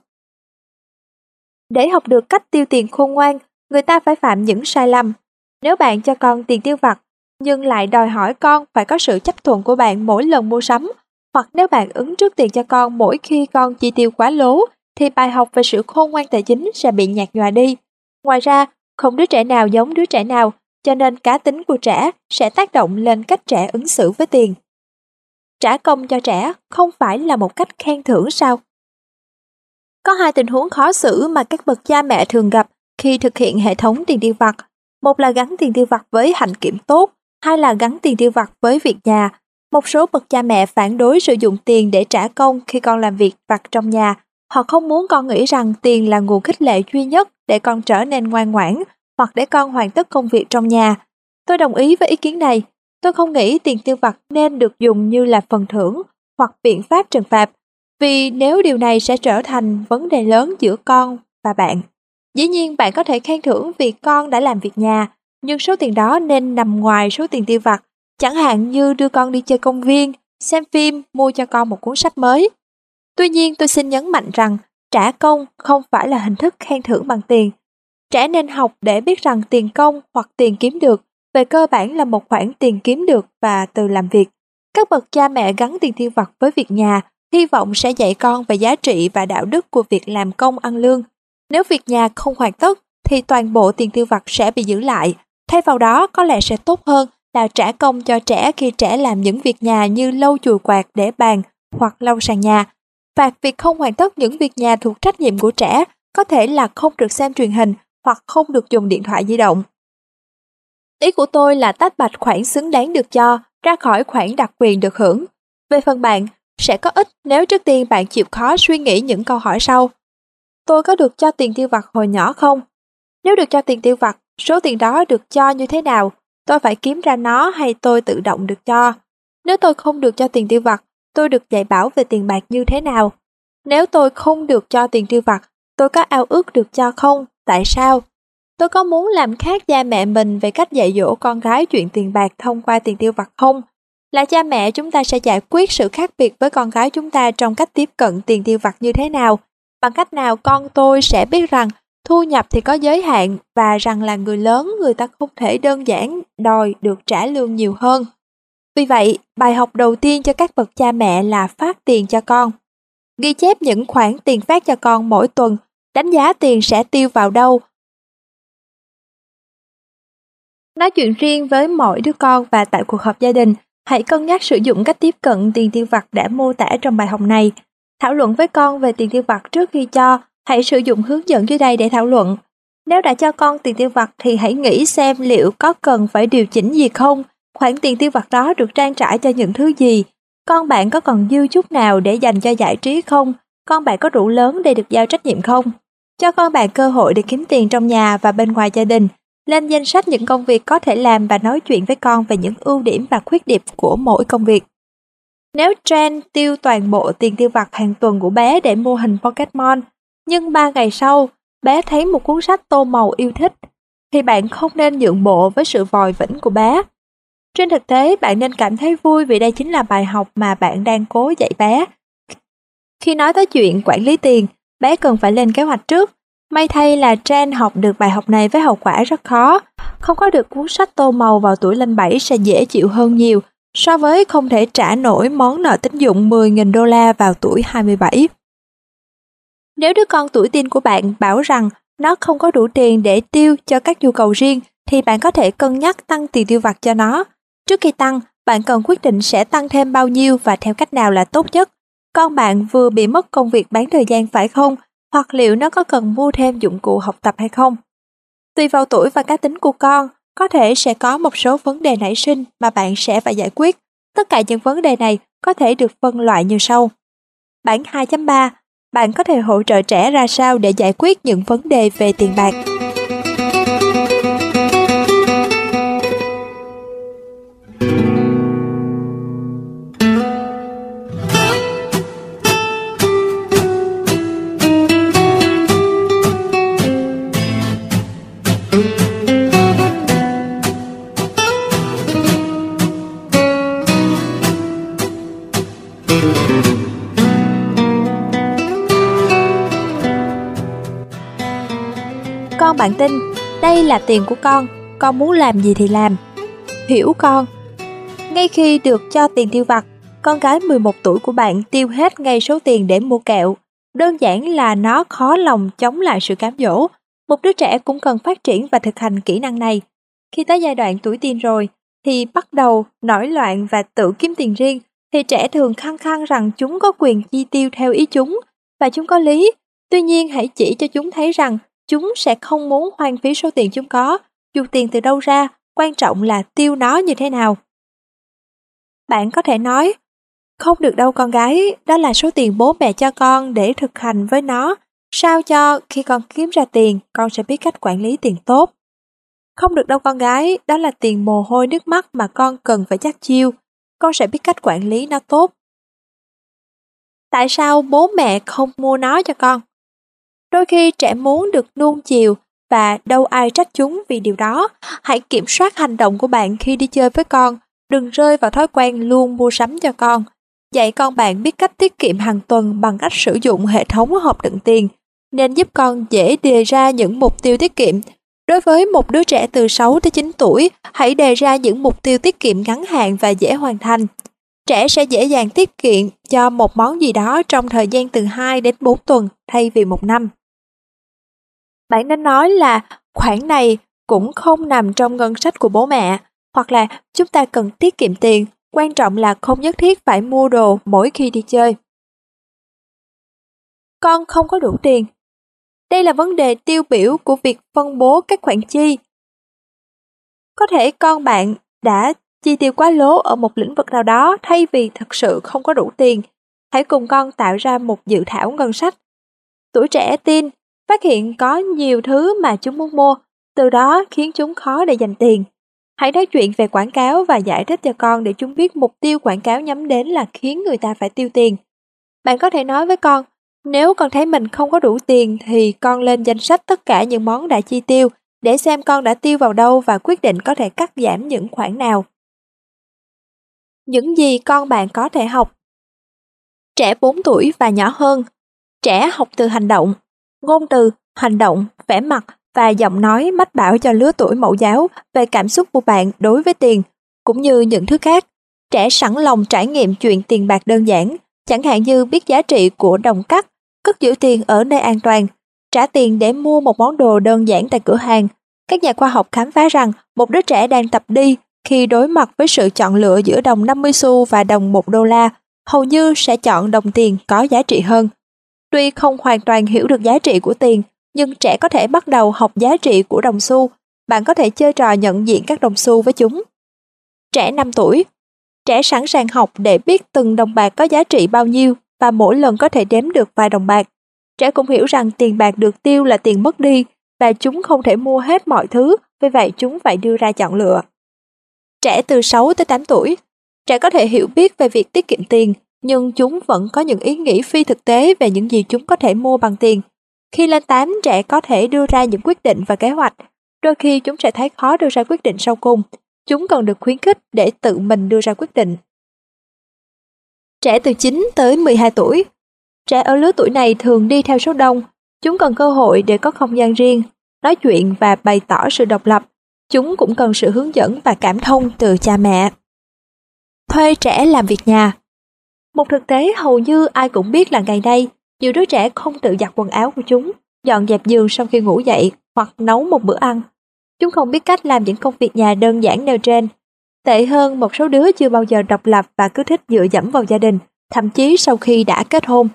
Để học được cách tiêu tiền khôn ngoan, người ta phải phạm những sai lầm. Nếu bạn cho con tiền tiêu vặt, nhưng lại đòi hỏi con phải có sự chấp thuận của bạn mỗi lần mua sắm, hoặc nếu bạn ứng trước tiền cho con mỗi khi con chi tiêu quá lố, thì bài học về sự khôn ngoan tài chính sẽ bị nhạt nhòa đi. Ngoài ra, không đứa trẻ nào giống đứa trẻ nào, cho nên cá tính của trẻ sẽ tác động lên cách trẻ ứng xử với tiền. Trả công cho trẻ không phải là một cách khen thưởng sao? Có hai tình huống khó xử mà các bậc cha mẹ thường gặp khi thực hiện hệ thống tiền tiêu vặt. Một là gắn tiền tiêu vặt với hạnh kiểm tốt, hai là gắn tiền tiêu vặt với việc nhà. Một số bậc cha mẹ phản đối sử dụng tiền để trả công khi con làm việc vặt trong nhà. Họ không muốn con nghĩ rằng tiền là nguồn khích lệ duy nhất để con trở nên ngoan ngoãn hoặc để con hoàn tất công việc trong nhà. Tôi đồng ý với ý kiến này. Tôi không nghĩ tiền tiêu vặt nên được dùng như là phần thưởng hoặc biện pháp trừng phạt, vì nếu điều này sẽ trở thành vấn đề lớn giữa con và bạn. Dĩ nhiên bạn có thể khen thưởng vì con đã làm việc nhà, nhưng số tiền đó nên nằm ngoài số tiền tiêu vặt, chẳng hạn như đưa con đi chơi công viên, xem phim, mua cho con một cuốn sách mới. Tuy nhiên tôi xin nhấn mạnh rằng trả công không phải là hình thức khen thưởng bằng tiền. Trẻ nên học để biết rằng tiền công hoặc tiền kiếm được về cơ bản là một khoản tiền kiếm được và từ làm việc. Các bậc cha mẹ gắn tiền tiêu vặt với việc nhà, hy vọng sẽ dạy con về giá trị và đạo đức của việc làm công ăn lương. Nếu việc nhà không hoàn tất, thì toàn bộ tiền tiêu vặt sẽ bị giữ lại. Thay vào đó, có lẽ sẽ tốt hơn là trả công cho trẻ khi trẻ làm những việc nhà như lau chùi quạt để bàn hoặc lau sàn nhà. Phạt việc không hoàn tất những việc nhà thuộc trách nhiệm của trẻ có thể là không được xem truyền hình hoặc không được dùng điện thoại di động. Ý của tôi là tách bạch khoản xứng đáng được cho ra khỏi khoản đặc quyền được hưởng. Về phần bạn, sẽ có ích nếu trước tiên bạn chịu khó suy nghĩ những câu hỏi sau. Tôi có được cho tiền tiêu vặt hồi nhỏ không? Nếu được cho tiền tiêu vặt, số tiền đó được cho như thế nào? Tôi phải kiếm ra nó hay tôi tự động được cho? Nếu tôi không được cho tiền tiêu vặt, tôi được dạy bảo về tiền bạc như thế nào? Nếu tôi không được cho tiền tiêu vặt, tôi có ao ước được cho không? Tại sao? Tôi có muốn làm khác cha mẹ mình về cách dạy dỗ con gái chuyện tiền bạc thông qua tiền tiêu vặt không? Là cha mẹ, chúng ta sẽ giải quyết sự khác biệt với con gái chúng ta trong cách tiếp cận tiền tiêu vặt như thế nào? Bằng cách nào con tôi sẽ biết rằng thu nhập thì có giới hạn và rằng là người lớn người ta không thể đơn giản đòi được trả lương nhiều hơn. Vì vậy, bài học đầu tiên cho các bậc cha mẹ là phát tiền cho con. Ghi chép những khoản tiền phát cho con mỗi tuần, đánh giá tiền sẽ tiêu vào đâu. Nói chuyện riêng với mỗi đứa con và tại cuộc họp gia đình, hãy cân nhắc sử dụng cách tiếp cận tiền tiêu vặt đã mô tả trong bài học này. Thảo luận với con về tiền tiêu vặt trước khi cho, hãy sử dụng hướng dẫn dưới đây để thảo luận. Nếu đã cho con tiền tiêu vặt thì hãy nghĩ xem liệu có cần phải điều chỉnh gì không, khoản tiền tiêu vặt đó được trang trải cho những thứ gì, con bạn có còn dư chút nào để dành cho giải trí không, con bạn có đủ lớn để được giao trách nhiệm không. Cho con bạn cơ hội để kiếm tiền trong nhà và bên ngoài gia đình. Lên danh sách những công việc có thể làm và nói chuyện với con về những ưu điểm và khuyết điểm của mỗi công việc. Nếu Jen tiêu toàn bộ tiền tiêu vặt hàng tuần của bé để mua hình Pokemon, nhưng 3 ngày sau, bé thấy một cuốn sách tô màu yêu thích, thì bạn không nên nhượng bộ với sự vòi vĩnh của bé. Trên thực tế, bạn nên cảm thấy vui vì đây chính là bài học mà bạn đang cố dạy bé. Khi nói tới chuyện quản lý tiền, bé cần phải lên kế hoạch trước. May thay là Jen học được bài học này với hậu quả rất khó. Không có được cuốn sách tô màu vào tuổi lên 7 sẽ dễ chịu hơn nhiều so với không thể trả nổi món nợ tín dụng 10.000 đô la vào tuổi 27. Nếu đứa con tuổi teen của bạn bảo rằng nó không có đủ tiền để tiêu cho các nhu cầu riêng, thì bạn có thể cân nhắc tăng tiền tiêu vặt cho nó. Trước khi tăng, bạn cần quyết định sẽ tăng thêm bao nhiêu và theo cách nào là tốt nhất. Con bạn vừa bị mất công việc bán thời gian phải không? Hoặc liệu nó có cần mua thêm dụng cụ học tập hay không? Tùy vào tuổi và cá tính của con, có thể sẽ có một số vấn đề nảy sinh mà bạn sẽ phải giải quyết. Tất cả những vấn đề này có thể được phân loại như sau. Bản 2.3, bạn có thể hỗ trợ trẻ ra sao để giải quyết những vấn đề về tiền bạc. Con bạn tin, đây là tiền của con muốn làm gì thì làm. Hiểu con. Ngay khi được cho tiền tiêu vặt, con gái 11 tuổi của bạn tiêu hết ngay số tiền để mua kẹo. Đơn giản là nó khó lòng chống lại sự cám dỗ. Một đứa trẻ cũng cần phát triển và thực hành kỹ năng này. Khi tới giai đoạn tuổi teen rồi, thì bắt đầu nổi loạn và tự kiếm tiền riêng. thì trẻ thường khăng khăng rằng chúng có quyền chi tiêu theo ý chúng, và chúng có lý. Tuy nhiên, hãy chỉ cho chúng thấy rằng chúng sẽ không muốn hoang phí số tiền chúng có, dù tiền từ đâu ra, quan trọng là tiêu nó như thế nào. Bạn có thể nói, không được đâu con gái, đó là số tiền bố mẹ cho con để thực hành với nó, sao cho khi con kiếm ra tiền, con sẽ biết cách quản lý tiền tốt. Không được đâu con gái, đó là tiền mồ hôi nước mắt mà con cần phải chắt chiu, con sẽ biết cách quản lý nó tốt. Tại sao bố mẹ không mua nó cho con? Đôi khi trẻ muốn được nuông chiều và đâu ai trách chúng vì điều đó. Hãy kiểm soát hành động của bạn khi đi chơi với con, đừng rơi vào thói quen luôn mua sắm cho con. Dạy con bạn biết cách tiết kiệm hàng tuần bằng cách sử dụng hệ thống hộp đựng tiền, nên giúp con dễ đề ra những mục tiêu tiết kiệm. Đối với một đứa trẻ từ 6 tới 9 tuổi, hãy đề ra những mục tiêu tiết kiệm ngắn hạn và dễ hoàn thành. Trẻ sẽ dễ dàng tiết kiệm cho một món gì đó trong thời gian từ 2 đến 4 tuần thay vì 1 năm. Bạn nên nói là khoản này cũng không nằm trong ngân sách của bố mẹ, hoặc là chúng ta cần tiết kiệm tiền, quan trọng là không nhất thiết phải mua đồ mỗi khi đi chơi. Con không có đủ tiền. Đây là vấn đề tiêu biểu của việc phân bố các khoản chi. Có thể con bạn đã chi tiêu quá lố ở một lĩnh vực nào đó thay vì thực sự không có đủ tiền. Hãy cùng con tạo ra một dự thảo ngân sách. Tuổi trẻ tin, phát hiện có nhiều thứ mà chúng muốn mua, từ đó khiến chúng khó để dành tiền. Hãy nói chuyện về quảng cáo và giải thích cho con để chúng biết mục tiêu quảng cáo nhắm đến là khiến người ta phải tiêu tiền. Bạn có thể nói với con, nếu con thấy mình không có đủ tiền thì con lên danh sách tất cả những món đã chi tiêu để xem con đã tiêu vào đâu và quyết định có thể cắt giảm những khoản nào. Những gì con bạn có thể học? Trẻ 4 tuổi và nhỏ hơn. Trẻ học từ hành động, ngôn từ, hành động, vẻ mặt và giọng nói mách bảo cho lứa tuổi mẫu giáo về cảm xúc của bạn đối với tiền, cũng như những thứ khác. Trẻ sẵn lòng trải nghiệm chuyện tiền bạc đơn giản, chẳng hạn như biết giá trị của đồng cắt, cất giữ tiền ở nơi an toàn, trả tiền để mua một món đồ đơn giản tại cửa hàng. Các nhà khoa học khám phá rằng một đứa trẻ đang tập đi khi đối mặt với sự chọn lựa giữa đồng 50 xu và đồng $1, hầu như sẽ chọn đồng tiền có giá trị hơn. Tuy không hoàn toàn hiểu được giá trị của tiền, nhưng trẻ có thể bắt đầu học giá trị của đồng xu. Bạn có thể chơi trò nhận diện các đồng xu với chúng. Trẻ 5 tuổi. Trẻ sẵn sàng học để biết từng đồng bạc có giá trị bao nhiêu và mỗi lần có thể đếm được vài đồng bạc. Trẻ cũng hiểu rằng tiền bạc được tiêu là tiền mất đi và chúng không thể mua hết mọi thứ, vì vậy chúng phải đưa ra chọn lựa. Trẻ từ 6 tới 8 tuổi. Trẻ có thể hiểu biết về việc tiết kiệm tiền, nhưng chúng vẫn có những ý nghĩ phi thực tế về những gì chúng có thể mua bằng tiền. Khi lên 8, trẻ có thể đưa ra những quyết định và kế hoạch. Đôi khi chúng sẽ thấy khó đưa ra quyết định sau cùng. Chúng cần được khuyến khích để tự mình đưa ra quyết định. Trẻ từ 9 tới 12 tuổi. Trẻ ở lứa tuổi này thường đi theo số đông. Chúng cần cơ hội để có không gian riêng, nói chuyện và bày tỏ sự độc lập. Chúng cũng cần sự hướng dẫn và cảm thông từ cha mẹ. Thuê trẻ làm việc nhà. Một thực tế hầu như ai cũng biết là ngày nay, nhiều đứa trẻ không tự giặt quần áo của chúng, dọn dẹp giường sau khi ngủ dậy hoặc nấu một bữa ăn. Chúng không biết cách làm những công việc nhà đơn giản nêu trên. Tệ hơn, một số đứa chưa bao giờ độc lập và cứ thích dựa dẫm vào gia đình, thậm chí sau khi đã kết hôn.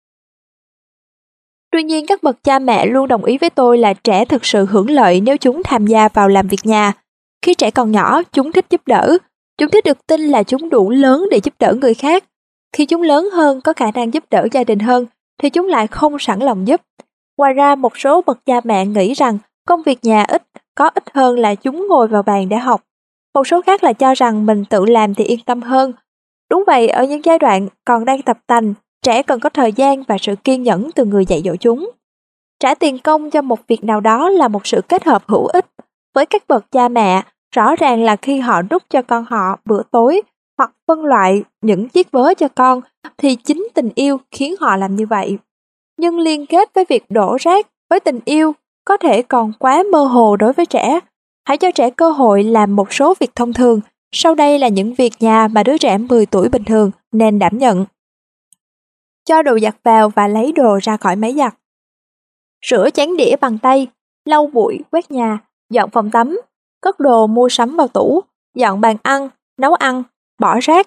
Tuy nhiên, các bậc cha mẹ luôn đồng ý với tôi là trẻ thực sự hưởng lợi nếu chúng tham gia vào làm việc nhà. Khi trẻ còn nhỏ, chúng thích giúp đỡ. Chúng thích được tin là chúng đủ lớn để giúp đỡ người khác. Khi chúng lớn hơn, có khả năng giúp đỡ gia đình hơn, thì chúng lại không sẵn lòng giúp. Ngoài ra, một số bậc cha mẹ nghĩ rằng công việc nhà có ích hơn là chúng ngồi vào bàn để học. Một số khác là cho rằng mình tự làm thì yên tâm hơn. Đúng vậy, ở những giai đoạn còn đang tập tành, trẻ cần có thời gian và sự kiên nhẫn từ người dạy dỗ chúng. Trả tiền công cho một việc nào đó là một sự kết hợp hữu ích. Với các bậc cha mẹ, rõ ràng là khi họ đút cho con họ bữa tối hoặc phân loại những chiếc vớ cho con, thì chính tình yêu khiến họ làm như vậy. Nhưng liên kết với việc đổ rác với tình yêu có thể còn quá mơ hồ đối với trẻ. Hãy cho trẻ cơ hội làm một số việc thông thường. Sau đây là những việc nhà mà đứa trẻ 10 tuổi bình thường nên đảm nhận. Cho đồ giặt vào và lấy đồ ra khỏi máy giặt. Rửa chén đĩa bằng tay, lau bụi, quét nhà, dọn phòng tắm, cất đồ mua sắm vào tủ, dọn bàn ăn, nấu ăn, bỏ rác,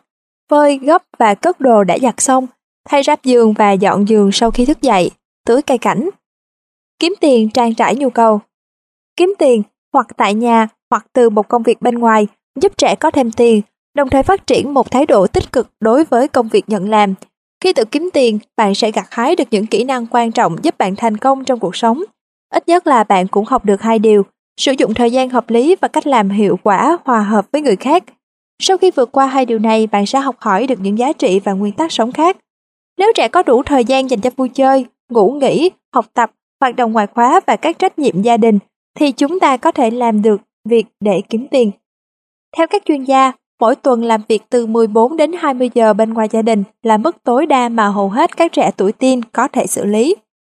phơi, gấp và cất đồ đã giặt xong, thay ráp giường và dọn giường sau khi thức dậy, tưới cây cảnh. Kiếm tiền trang trải nhu cầu. Kiếm tiền hoặc tại nhà hoặc từ một công việc bên ngoài giúp trẻ có thêm tiền, đồng thời phát triển một thái độ tích cực đối với công việc nhận làm. Khi tự kiếm tiền, bạn sẽ gặt hái được những kỹ năng quan trọng giúp bạn thành công trong cuộc sống. Ít nhất là bạn cũng học được 2 điều: sử dụng thời gian hợp lý và cách làm hiệu quả hòa hợp với người khác. Sau khi vượt qua 2 điều này, bạn sẽ học hỏi được những giá trị và nguyên tắc sống khác. Nếu trẻ có đủ thời gian dành cho vui chơi, ngủ nghỉ, học tập, hoạt động ngoại khóa và các trách nhiệm gia đình, thì chúng ta có thể làm được việc để kiếm tiền. Theo các chuyên gia, mỗi tuần làm việc từ 14 đến 20 giờ bên ngoài gia đình là mức tối đa mà hầu hết các trẻ tuổi teen có thể xử lý.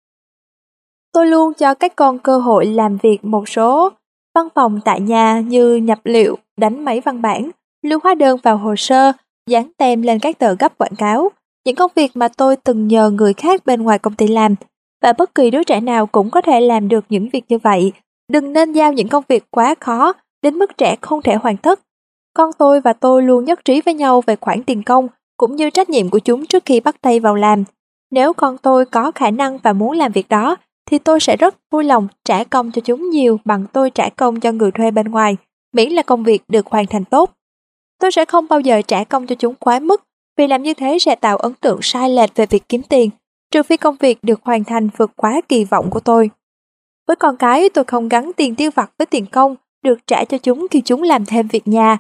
Tôi luôn cho các con cơ hội làm việc một số văn phòng tại nhà như nhập liệu, đánh máy văn bản, lưu hóa đơn vào hồ sơ, dán tem lên các tờ gấp quảng cáo, những công việc mà tôi từng nhờ người khác bên ngoài công ty làm, và bất kỳ đứa trẻ nào cũng có thể làm được những việc như vậy. Đừng nên giao những công việc quá khó đến mức trẻ không thể hoàn tất. Con tôi và tôi luôn nhất trí với nhau về khoản tiền công cũng như trách nhiệm của chúng trước khi bắt tay vào làm. Nếu con tôi có khả năng và muốn làm việc đó, thì tôi sẽ rất vui lòng trả công cho chúng nhiều bằng tôi trả công cho người thuê bên ngoài, miễn là công việc được hoàn thành tốt. Tôi sẽ không bao giờ trả công cho chúng quá mức, vì làm như thế sẽ tạo ấn tượng sai lệch về việc kiếm tiền, trừ phi công việc được hoàn thành vượt quá kỳ vọng của tôi. Với con cái, tôi không gắn tiền tiêu vặt với tiền công được trả cho chúng khi chúng làm thêm việc nhà.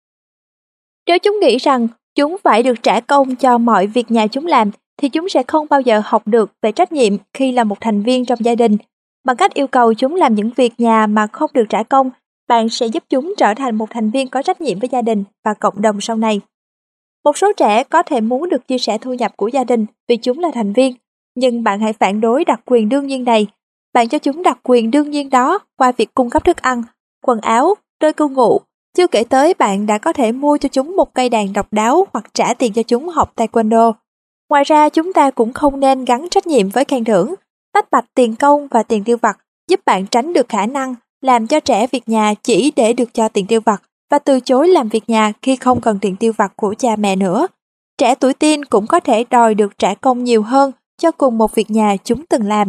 Nếu chúng nghĩ rằng chúng phải được trả công cho mọi việc nhà chúng làm, thì chúng sẽ không bao giờ học được về trách nhiệm khi là một thành viên trong gia đình. Bằng cách yêu cầu chúng làm những việc nhà mà không được trả công, bạn sẽ giúp chúng trở thành một thành viên có trách nhiệm với gia đình và cộng đồng sau này. Một số trẻ có thể muốn được chia sẻ thu nhập của gia đình vì chúng là thành viên, nhưng bạn hãy phản đối đặc quyền đương nhiên này. Bạn cho chúng đặc quyền đương nhiên đó qua việc cung cấp thức ăn, quần áo, nơi cư ngụ. Chưa kể tới bạn đã có thể mua cho chúng một cây đàn độc đáo hoặc trả tiền cho chúng học taekwondo. Ngoài ra, chúng ta cũng không nên gắn trách nhiệm với khen thưởng. Tách bạch tiền công và tiền tiêu vặt giúp bạn tránh được khả năng làm cho trẻ việc nhà chỉ để được cho tiền tiêu vặt và từ chối làm việc nhà khi không cần tiền tiêu vặt của cha mẹ nữa. Trẻ tuổi teen cũng có thể đòi được trả công nhiều hơn cho cùng một việc nhà chúng từng làm.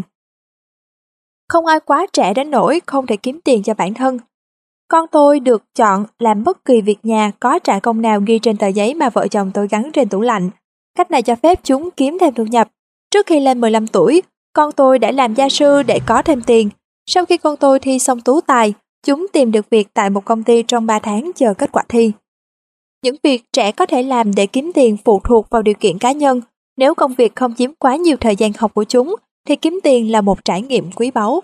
Không ai quá trẻ đến nỗi không thể kiếm tiền cho bản thân. Con tôi được chọn làm bất kỳ việc nhà có trả công nào ghi trên tờ giấy mà vợ chồng tôi gắn trên tủ lạnh. Cách này cho phép chúng kiếm thêm thu nhập. Trước khi lên 15 tuổi, con tôi đã làm gia sư để có thêm tiền. Sau khi con tôi thi xong tú tài, chúng tìm được việc tại một công ty trong 3 tháng chờ kết quả thi. Những việc trẻ có thể làm để kiếm tiền phụ thuộc vào điều kiện cá nhân. Nếu công việc không chiếm quá nhiều thời gian học của chúng, thì kiếm tiền là một trải nghiệm quý báu.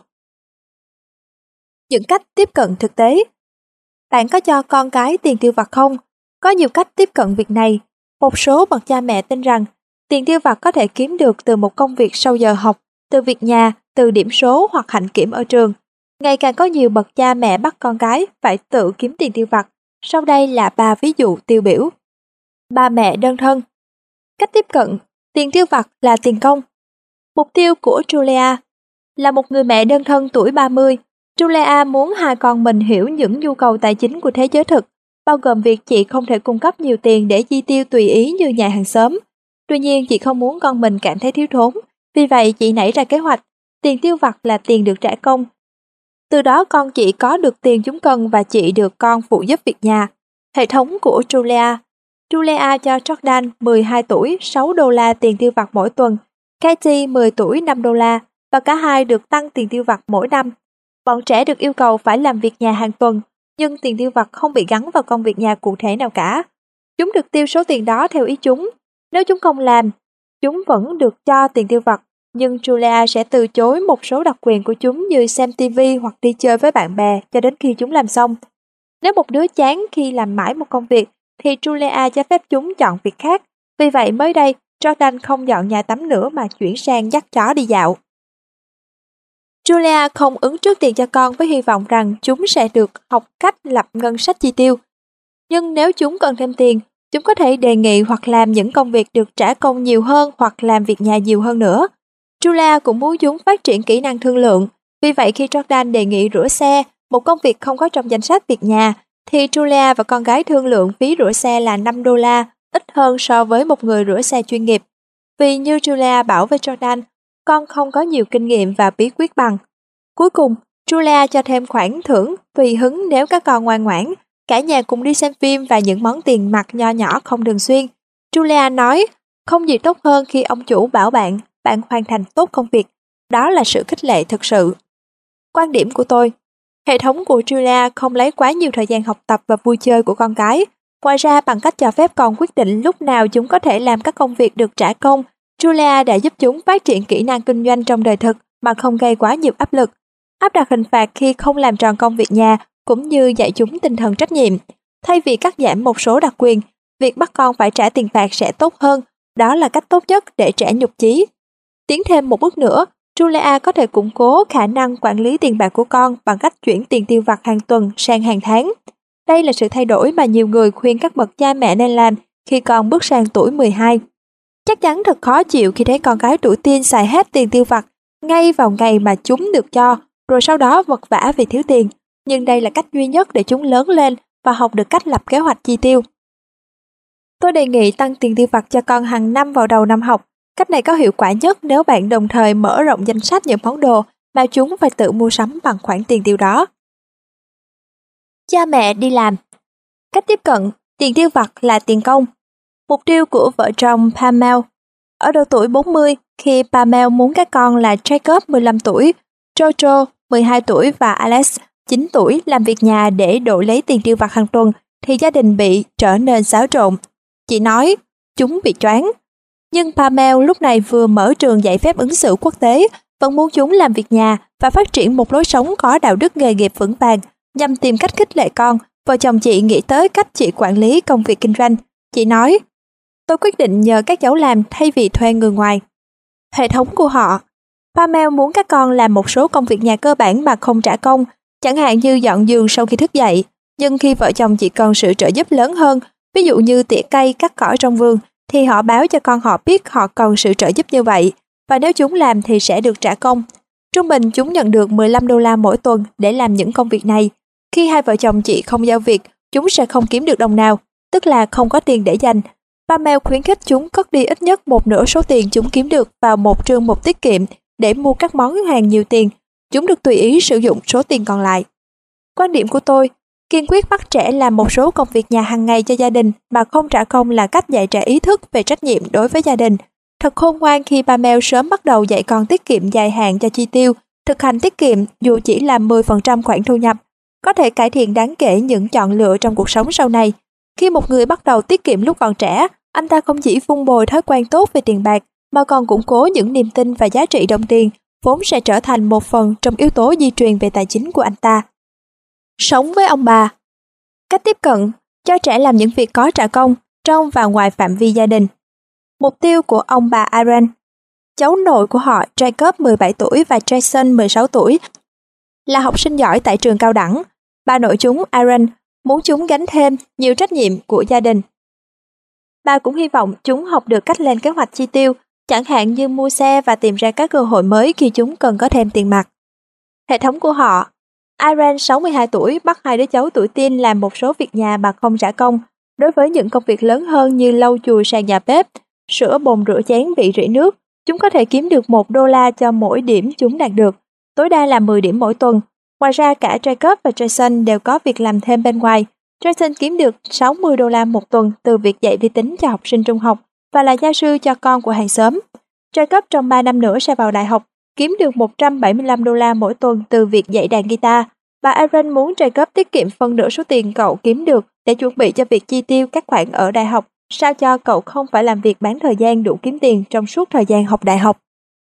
Những cách tiếp cận thực tế. Bạn có cho con cái tiền tiêu vặt không? Có nhiều cách tiếp cận việc này. Một số bậc cha mẹ tin rằng tiền tiêu vặt có thể kiếm được từ một công việc sau giờ học, từ việc nhà, từ điểm số hoặc hạnh kiểm ở trường. Ngày càng có nhiều bậc cha mẹ bắt con cái phải tự kiếm tiền tiêu vặt. Sau đây là 3 ví dụ tiêu biểu. Ba mẹ đơn thân. Cách tiếp cận, tiền tiêu vặt là tiền công. Mục tiêu của Julia là một người mẹ đơn thân tuổi 30. Julia muốn hai con mình hiểu những nhu cầu tài chính của thế giới thực, bao gồm việc chị không thể cung cấp nhiều tiền để chi tiêu tùy ý như nhà hàng xóm. Tuy nhiên, chị không muốn con mình cảm thấy thiếu thốn, vì vậy chị nảy ra kế hoạch, tiền tiêu vặt là tiền được trả công. Từ đó con chị có được tiền chúng cần và chị được con phụ giúp việc nhà. Hệ thống của Julia. Julia cho Jordan 12 tuổi $6 tiền tiêu vặt mỗi tuần, Katie 10 tuổi $5 và cả hai được tăng tiền tiêu vặt mỗi năm. Bọn trẻ được yêu cầu phải làm việc nhà hàng tuần, nhưng tiền tiêu vặt không bị gắn vào công việc nhà cụ thể nào cả. Chúng được tiêu số tiền đó theo ý chúng. Nếu chúng không làm, chúng vẫn được cho tiền tiêu vặt, nhưng Julia sẽ từ chối một số đặc quyền của chúng như xem TV hoặc đi chơi với bạn bè cho đến khi chúng làm xong. Nếu một đứa chán khi làm mãi một công việc, thì Julia cho phép chúng chọn việc khác. Vì vậy mới đây, Jordan không dọn nhà tắm nữa mà chuyển sang dắt chó đi dạo. Julia không ứng trước tiền cho con với hy vọng rằng chúng sẽ được học cách lập ngân sách chi tiêu. Nhưng nếu chúng cần thêm tiền, chúng có thể đề nghị hoặc làm những công việc được trả công nhiều hơn hoặc làm việc nhà nhiều hơn nữa. Julia cũng muốn chúng phát triển kỹ năng thương lượng. Vì vậy khi Jordan đề nghị rửa xe, một công việc không có trong danh sách việc nhà, thì Julia và con gái thương lượng phí rửa xe là $5 ít hơn so với một người rửa xe chuyên nghiệp. Vì như Julia bảo với Jordan, con không có nhiều kinh nghiệm và bí quyết bằng. Cuối cùng, Julia cho thêm khoản thưởng tùy hứng nếu các con ngoan ngoãn, cả nhà cùng đi xem phim và những món tiền mặt nho nhỏ không thường xuyên. Julia nói, không gì tốt hơn khi ông chủ bảo bạn hoàn thành tốt công việc. Đó là sự khích lệ thực sự. Quan điểm của tôi, hệ thống của Julia không lấy quá nhiều thời gian học tập và vui chơi của con cái. Ngoài ra, bằng cách cho phép con quyết định lúc nào chúng có thể làm các công việc được trả công, Julia đã giúp chúng phát triển kỹ năng kinh doanh trong đời thực mà không gây quá nhiều áp lực. Áp đặt hình phạt khi không làm tròn công việc nhà cũng như dạy chúng tinh thần trách nhiệm. Thay vì cắt giảm một số đặc quyền, việc bắt con phải trả tiền phạt sẽ tốt hơn. Đó là cách tốt nhất để trẻ nhục chí. Tiến thêm một bước nữa, Julia có thể củng cố khả năng quản lý tiền bạc của con bằng cách chuyển tiền tiêu vặt hàng tuần sang hàng tháng. Đây là sự thay đổi mà nhiều người khuyên các bậc cha mẹ nên làm khi con bước sang tuổi 12. Chắc chắn thật khó chịu khi thấy con cái tuổi teen xài hết tiền tiêu vặt ngay vào ngày mà chúng được cho, rồi sau đó vật vã vì thiếu tiền. Nhưng đây là cách duy nhất để chúng lớn lên và học được cách lập kế hoạch chi tiêu. Tôi đề nghị tăng tiền tiêu vặt cho con hàng năm vào đầu năm học. Cách này có hiệu quả nhất nếu bạn đồng thời mở rộng danh sách những món đồ mà chúng phải tự mua sắm bằng khoản tiền tiêu đó. Cha mẹ đi làm. Cách tiếp cận tiền tiêu vặt là tiền công. Mục tiêu của vợ chồng Pamel. Ở độ tuổi 40, khi Pamel muốn các con là Jacob 15 tuổi, Jojo 12 tuổi và Alex 9 tuổi làm việc nhà để đổi lấy tiền tiêu vặt hàng tuần, thì gia đình bị trở nên xáo trộn. Chị nói, chúng bị choáng. Nhưng Pamel lúc này vừa mở trường dạy phép ứng xử quốc tế, vẫn muốn chúng làm việc nhà và phát triển một lối sống có đạo đức nghề nghiệp vững vàng. Nhằm tìm cách khích lệ con, vợ chồng chị nghĩ tới cách chị quản lý công việc kinh doanh. Chị nói, tôi quyết định nhờ các cháu làm thay vì thuê người ngoài. Hệ thống của họ. Pamel muốn các con làm một số công việc nhà cơ bản mà không trả công, chẳng hạn như dọn giường sau khi thức dậy. Nhưng khi vợ chồng chị cần sự trợ giúp lớn hơn, ví dụ như tỉa cây, cắt cỏ trong vườn, thì họ báo cho con họ biết họ cần sự trợ giúp như vậy, và nếu chúng làm thì sẽ được trả công. Trung bình chúng nhận được $15 mỗi tuần để làm những công việc này. Khi hai vợ chồng chị không giao việc, chúng sẽ không kiếm được đồng nào, tức là không có tiền để dành. Pamel khuyến khích chúng cất đi ít nhất một nửa số tiền chúng kiếm được vào một trương mục tiết kiệm để mua các món hàng nhiều tiền. Chúng được tùy ý sử dụng số tiền còn lại. Quan điểm của tôi, kiên quyết bắt trẻ làm một số công việc nhà hàng ngày cho gia đình mà không trả công là cách dạy trẻ ý thức về trách nhiệm đối với gia đình. Thật khôn ngoan khi Pamel sớm bắt đầu dạy con tiết kiệm dài hạn cho chi tiêu. Thực hành tiết kiệm dù chỉ là 10% khoản thu nhập, có thể cải thiện đáng kể những chọn lựa trong cuộc sống sau này. Khi một người bắt đầu tiết kiệm lúc còn trẻ, anh ta không chỉ vun bồi thói quen tốt về tiền bạc, mà còn củng cố những niềm tin và giá trị đồng tiền, vốn sẽ trở thành một phần trong yếu tố di truyền về tài chính của anh ta. Sống với ông bà. Cách tiếp cận, cho trẻ làm những việc có trả công, trong và ngoài phạm vi gia đình. Mục tiêu của ông bà Aaron. Cháu nội của họ Jacob 17 tuổi và Jason 16 tuổi là học sinh giỏi tại trường cao đẳng. Bà nội chúng Aaron muốn chúng gánh thêm nhiều trách nhiệm của gia đình. Bà cũng hy vọng chúng học được cách lên kế hoạch chi tiêu, chẳng hạn như mua xe và tìm ra các cơ hội mới khi chúng cần có thêm tiền mặt. Hệ thống của họ. Aaron 62 tuổi bắt hai đứa cháu tuổi teen làm một số việc nhà mà không trả công. Đối với những công việc lớn hơn như lau chùi sàn nhà bếp, sửa bồn rửa chén bị rỉ nước, chúng có thể kiếm được $1 cho mỗi điểm chúng đạt được, tối đa là 10 điểm mỗi tuần. Ngoài ra cả Jacob và Jason đều có việc làm thêm bên ngoài. Jason kiếm được $60 một tuần từ việc dạy vi tính cho học sinh trung học và là gia sư cho con của hàng xóm. Jacob trong 3 năm nữa sẽ vào đại học, kiếm được $175 mỗi tuần từ việc dạy đàn guitar. Bà Aaron muốn Jacob tiết kiệm phân nửa số tiền cậu kiếm được để chuẩn bị cho việc chi tiêu các khoản ở đại học, sao cho cậu không phải làm việc bán thời gian đủ kiếm tiền trong suốt thời gian học đại học.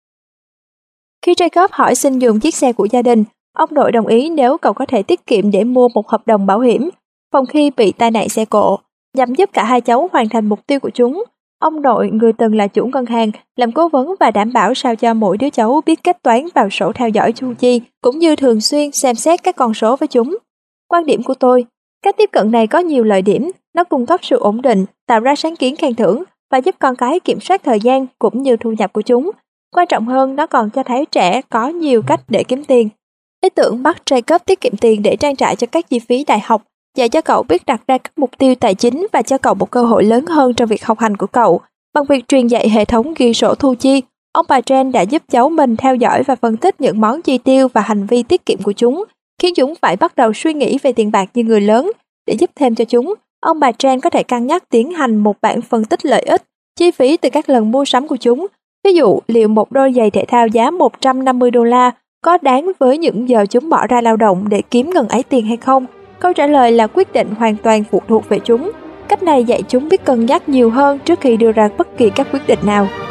Khi Jacob hỏi xin dùng chiếc xe của gia đình, ông nội đồng ý nếu cậu có thể tiết kiệm để mua một hợp đồng bảo hiểm phòng khi bị tai nạn xe cộ, nhằm giúp cả hai cháu hoàn thành mục tiêu của chúng. Ông nội, người từng là chủ ngân hàng, làm cố vấn và đảm bảo sao cho mỗi đứa cháu biết kết toán vào sổ theo dõi chu chi, cũng như thường xuyên xem xét các con số với chúng. Quan điểm của tôi, cách tiếp cận này có nhiều lợi điểm, nó cung cấp sự ổn định, tạo ra sáng kiến khen thưởng và giúp con cái kiểm soát thời gian cũng như thu nhập của chúng. Quan trọng hơn, nó còn cho thấy trẻ có nhiều cách để kiếm tiền. Ý tưởng bắt Jacob tiết kiệm tiền để trang trải cho các chi phí đại học dạy cho cậu biết đặt ra các mục tiêu tài chính và cho cậu một cơ hội lớn hơn trong việc học hành của cậu. Bằng việc truyền dạy hệ thống ghi sổ thu chi, ông bà Trent đã giúp cháu mình theo dõi và phân tích những món chi tiêu và hành vi tiết kiệm của chúng, khiến chúng phải bắt đầu suy nghĩ về tiền bạc như người lớn. Để giúp thêm cho chúng, ông bà Trent có thể cân nhắc tiến hành một bảng phân tích lợi ích, chi phí từ các lần mua sắm của chúng. Ví dụ, liệu một đôi giày thể thao giá $150 có đáng với những giờ chúng bỏ ra lao động để kiếm ngần ấy tiền hay không? Câu trả lời là quyết định hoàn toàn phụ thuộc về chúng. Cách này dạy chúng biết cân nhắc nhiều hơn trước khi đưa ra bất kỳ các quyết định nào.